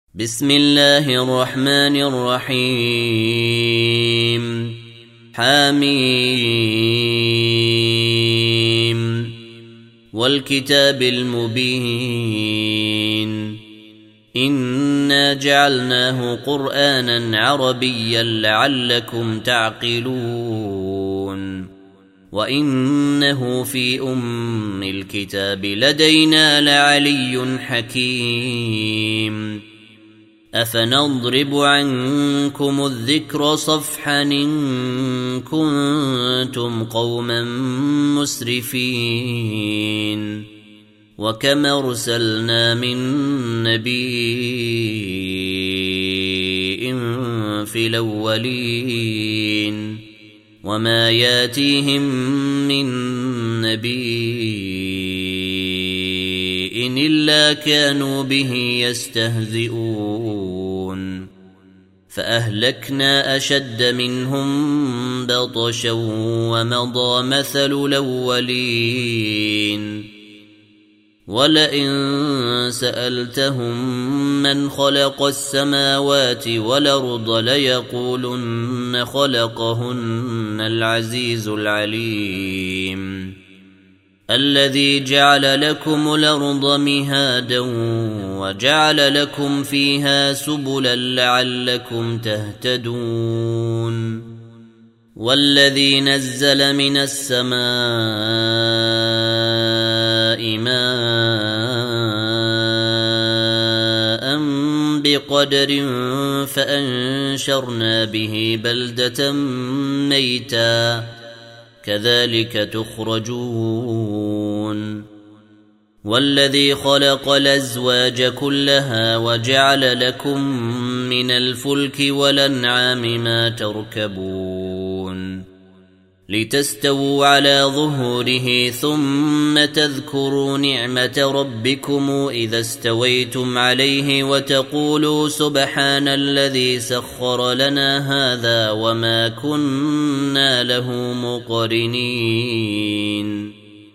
بسم الله الرحمن الرحيم حميم والكتاب المبين إنا جعلناه قرآنا عربيا لعلكم تعقلون وإنه في أم الكتاب لدينا لعلي حكيم أفنضرب عنكم الذكر صفحا إن كنتم قوما مسرفين وكم أرسلنا من نبي في الأولين وما ياتيهم من نبي إلا كانوا به يستهزئون فأهلكنا أشد منهم بطشا ومضى مثل الأولين ولئن سألتهم من خلق السماوات والأرض ليقولن خلقهن العزيز العليم الذي جعل لكم الأرض مهادا وجعل لكم فيها سبلا لعلكم تهتدون والذي نزل من السماء ماء بقدر فأنشرنا به بلدة ميتا كذلك تخرجون والذي خلق الأزواج كلها وجعل لكم من الفلك والأنعام ما تركبون لتستووا على ظهوره ثم تذكروا نعمة ربكم إذا استويتم عليه وتقولوا سبحان الذي سخر لنا هذا وما كنا له مقرنين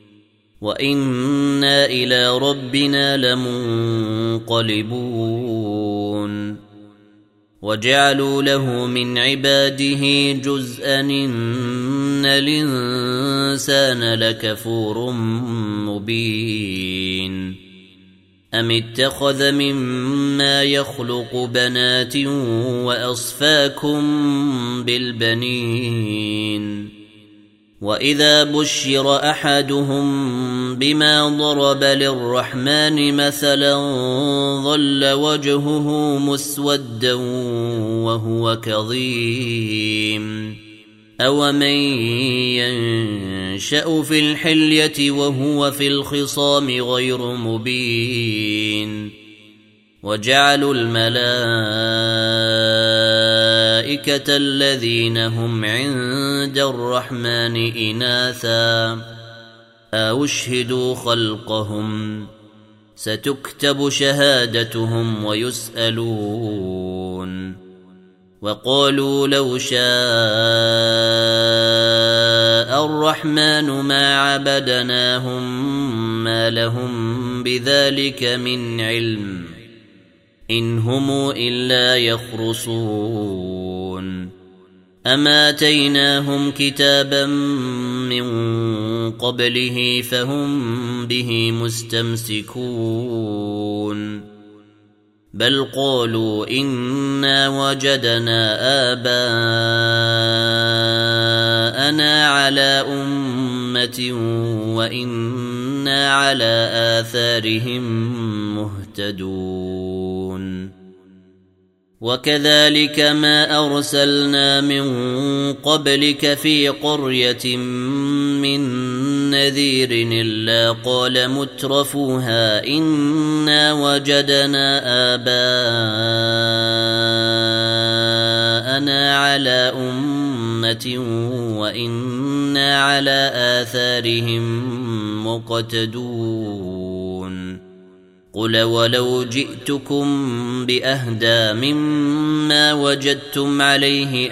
وإنا إلى ربنا لمنقلبون وجعلوا له من عباده جزءا إن الإنسان لكفور مبين أم اتخذ مما يخلق بنات وأصفاكم بالبنين وإذا بشر أحدهم بما ضرب للرحمن مثلا ظل وجهه مسودا وهو كظيم أومن ينشأ في الحلية وهو في الخصام غير مبين وجعلوا الملائكة الذين هم عند الرحمن إناثا أشهدوا خلقهم ستكتب شهادتهم ويسألون وقالوا لو شاء الرحمن ما عبدناهم ما لهم بذلك من علم إن هم إلا يخرصون أما آتيناهم كتابا من قبله فهم به مستمسكون بل قالوا إنا وجدنا آباءنا على أمة وإنا على آثارهم مهتدون وكذلك ما أرسلنا من قبلك في قرية من نذير إلا قال مترفوها إنا وجدنا آباءنا على أمة وإنا على آثارهم مقتدون قل ولو جئتكم بأهدى مما وجدتم عليه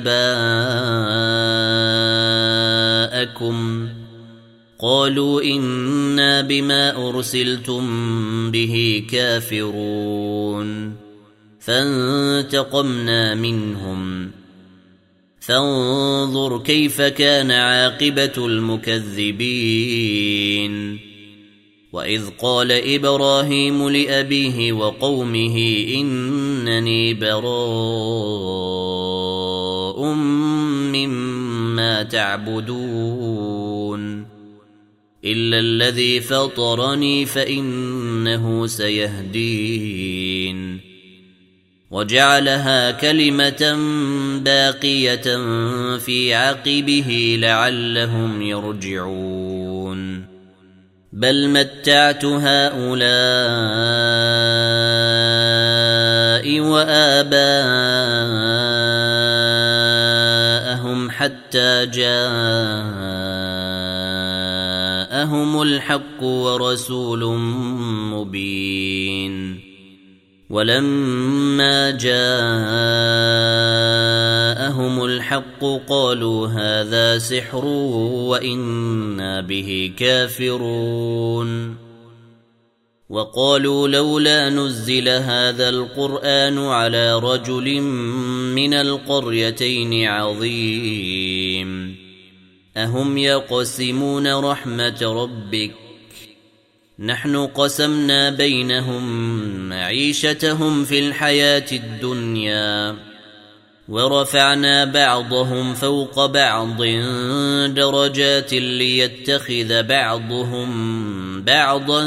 آباءكم قالوا إنا بما أرسلتم به كافرون فانتقمنا منهم فانظر كيف كان عاقبة المكذبين وإذ قال إبراهيم لأبيه وقومه إنني براء مما تعبدون إلا الذي فطرني فإنه سيهدين وجعلها كلمة باقية في عقبه لعلهم يرجعون بل متعت هؤلاء وآباءهم حتى جاءهم الحق ورسول مبين ولما جاءهم الحق قالوا هذا سحر وإنا به كافرون وقالوا لولا نزل هذا القرآن على رجل من القريتين عظيم أهم يقسمون رحمة ربك نحن قسمنا بينهم معيشتهم في الحياة الدنيا ورفعنا بعضهم فوق بعض درجات ليتخذ بعضهم بعضا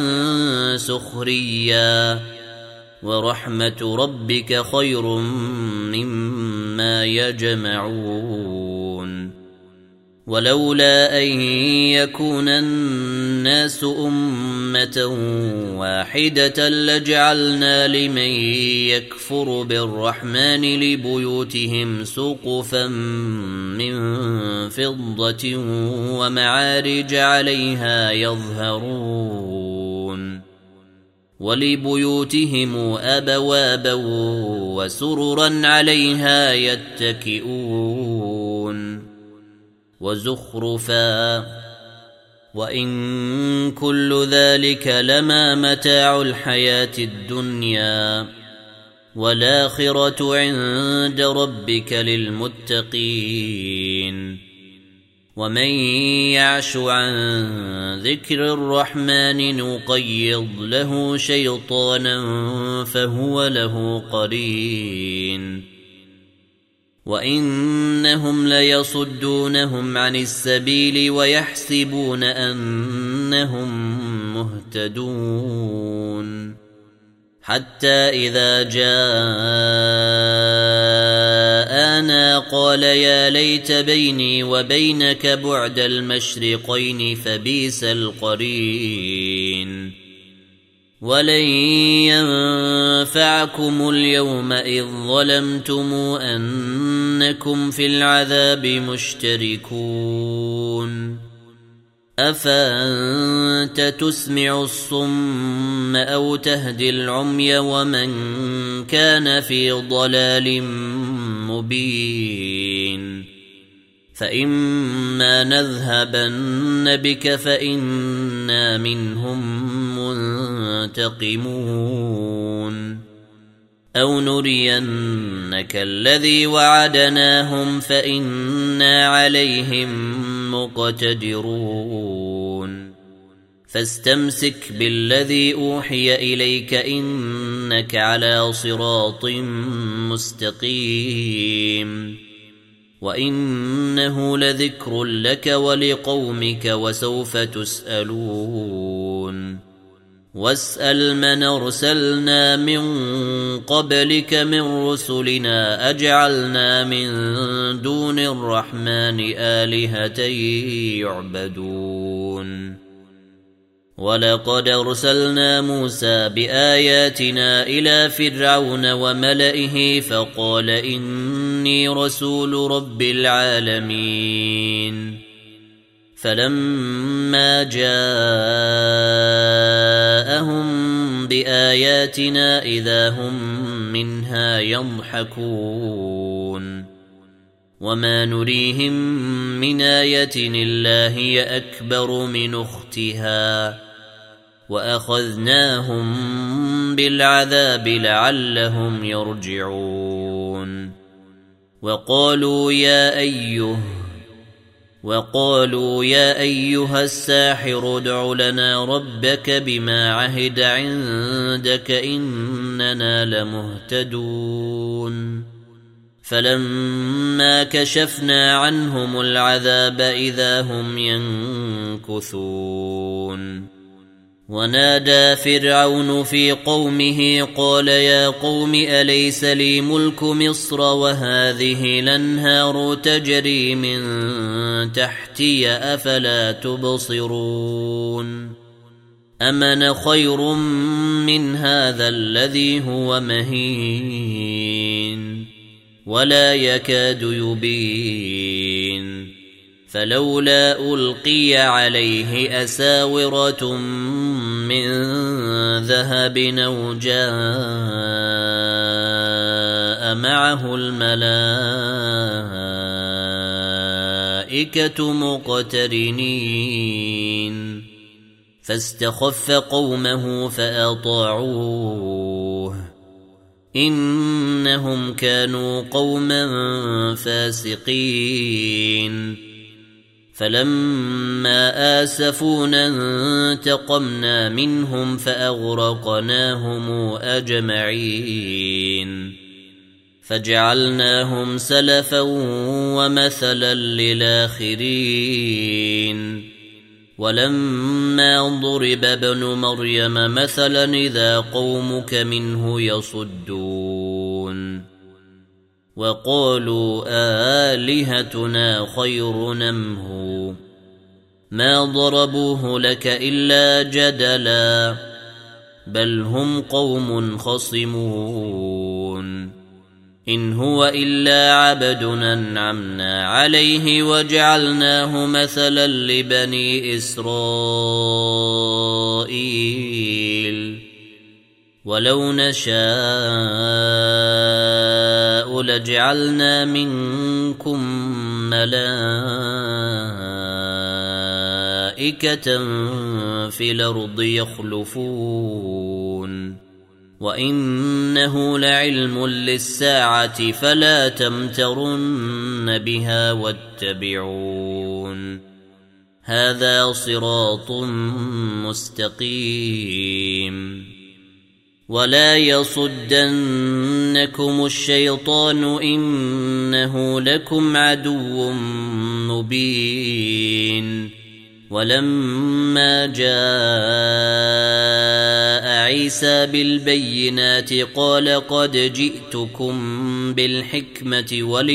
سخريا ورحمة ربك خير مما يجمعون ولولا أن يكون الناس أمة واحدة لجعلنا لمن يكفر بالرحمن لبيوتهم سقفا من فضة ومعارج عليها يظهرون ولبيوتهم أبوابا وسررا عليها يتكئون وزخرفا وإن كل ذلك لما متاع الحياة الدنيا والآخرة عند ربك للمتقين ومن يعش عن ذكر الرحمن نقيض له شيطانا فهو له قرين وإنهم ليصدونهم عن السبيل ويحسبون أنهم مهتدون حتى إذا جاءنا قال يا ليت بيني وبينك بعد المشرقين فبئس القرين ولن ينفعكم اليوم إذ ظلمتم أنكم في العذاب مشتركون أفأنت تسمع الصم أو تهدي العمي ومن كان في ضلال مبين فإما نذهبن بك فإنا منهم منتقمون أو نرينك الذي وعدناهم فإنا عليهم مقتدرون فاستمسك بالذي أوحي إليك إنك على صراط مستقيم وإنه لذكر لك ولقومك وسوف تسألون واسأل من أرسلنا من قبلك من رسلنا أجعلنا من دون الرحمن آلهة يعبدون ولقد أرسلنا موسى بآياتنا إلى فرعون وملئه فقال إني رسول رب العالمين فلما جاءهم بآياتنا إذا هم منها يضحكون وما نريهم من آية إلا هي أكبر من أختها وأخذناهم بالعذاب لعلهم يرجعون. وقالوا يا أيها الساحر ادع لنا ربك بما عهد عندك إننا لمهتدون. فلما كشفنا عنهم العذاب إذا هم ينكثون. ونادى فرعون في قومه قال يا قوم أليس لي ملك مصر وهذه الأنهار تجري من تحتي أفلا تبصرون. أمن خير من هذا الذي هو مهين ولا يكاد يبين. فلولا ألقي عليه أساورة من ذهب أو جاء معه الملائكة مقترنين. فاستخف قومه فأطاعوه إنهم كانوا قوما فاسقين. فلما آسفونا انتقمنا منهم فأغرقناهم أجمعين. فجعلناهم سلفا ومثلا للآخرين. ولما ضرب ابن مريم مثلا إذا قومك منه يصدون. وقالوا آلهتنا خير نمه ما ضربوه لك إلا جدلا بل هم قوم خصمون. إن هو إلا عبد أنعمنا عليه وجعلناه مثلا لبني إسرائيل. ولو نشاء لجعلنا منكم ملائكة في الأرض يخلفون. وإنه لعلم للساعة فلا تمترن بها واتبعون. هذا صراط مستقيم. ولا يصدنكم الشيطان إنه لكم عدو مبين. ولما جاء عيسى بالبينات قال قد جئتكم بالحكمة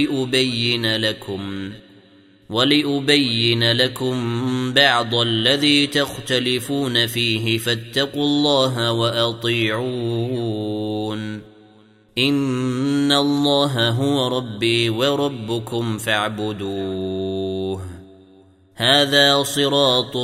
ولأبين لكم بعض الذي تختلفون فيه فاتقوا الله وأطيعون. إن الله هو ربي وربكم فاعبدوه. هذا صراط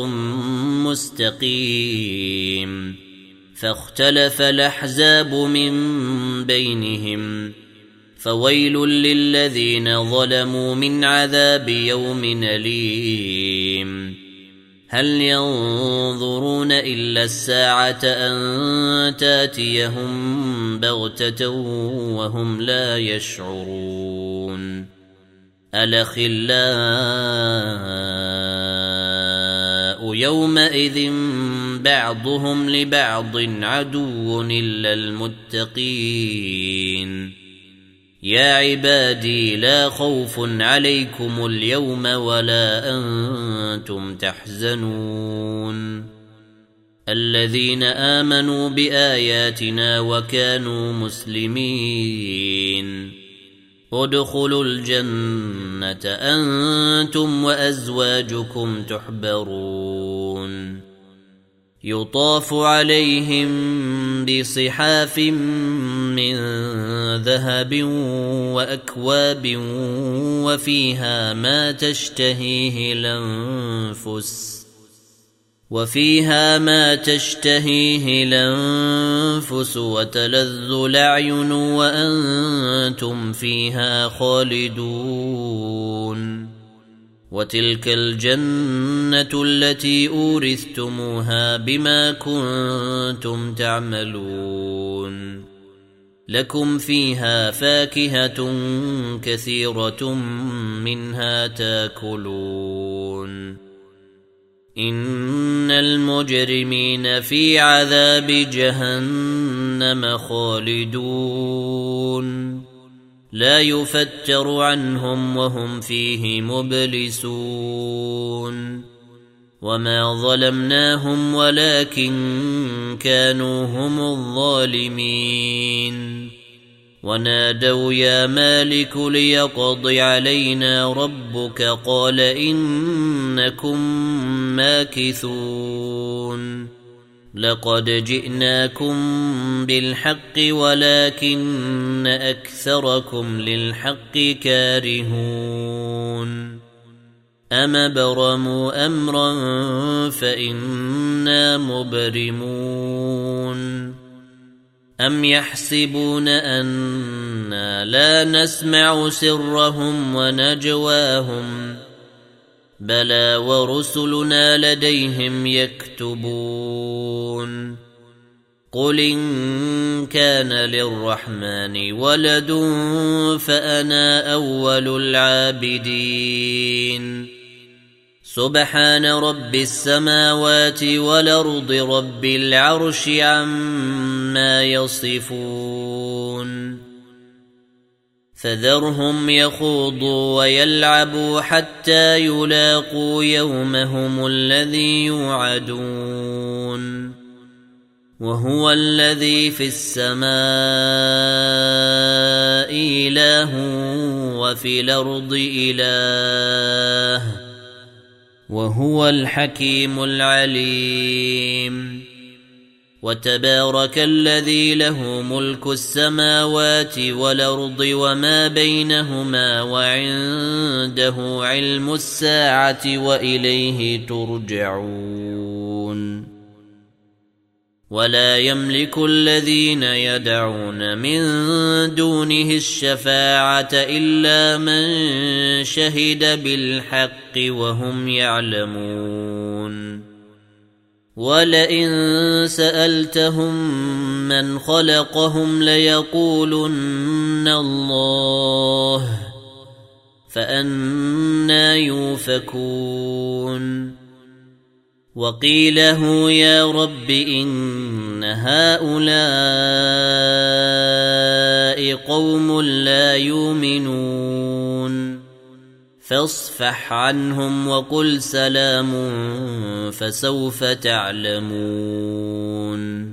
مستقيم. فاختلف الأحزاب من بينهم فويل للذين ظلموا من عذاب يوم أليم. هل ينظرون إلا الساعة أن تاتيهم بغتة وهم لا يشعرون. الأخلاء يومئذ بعضهم لبعض عدو إلا المتقين. يا عبادي لا خوف عليكم اليوم ولا أنتم تحزنون. الذين آمنوا بآياتنا وكانوا مسلمين ادخلوا الجنة أنتم وأزواجكم تحبرون. يطاف عليهم بصحاف من ذهب وأكواب وفيها ما تشتهيه الأنفس وتلذ الأعين وأنتم فيها خالدون. وتلك الجنة التي أورثتموها بما كنتم تعملون لكم فيها فاكهة كثيرة منها تاكلون إن المجرمين في عذاب جهنم خالدون لا يفتر عنهم وهم فيه مبلسون وما ظلمناهم ولكن كانوا هم الظالمين ونادوا يا مالك ليقض علينا ربك قال إنكم ماكثون لقد جئناكم بالحق ولكن أكثركم للحق كارهون أم برموا أمرا فإنا مبرمون أم يحسبون أنا لا نسمع سرهم ونجواهم بلى ورسلنا لديهم يكتبون قل إن كان للرحمن ولد فأنا أول العابدين سبحان رب السماوات والأرض رب العرش عما يصفون فذرهم يخوضوا ويلعبوا حتى يلاقوا يومهم الذي يوعدون وهو الذي في السماء إله وفي الأرض إله وهو الحكيم العليم وتبارك الذي له ملك السماوات والأرض وما بينهما وعنده علم الساعة وإليه ترجعون ولا يملك الذين يدعون من دونه الشفاعة إلا من شهد بالحق وهم يعلمون ولئن سألتهم من خلقهم ليقولن الله فأنى يؤفكون وقيله يا رب إن هؤلاء قوم لا يؤمنون فاصفح عنهم وقل سلام فسوف تعلمون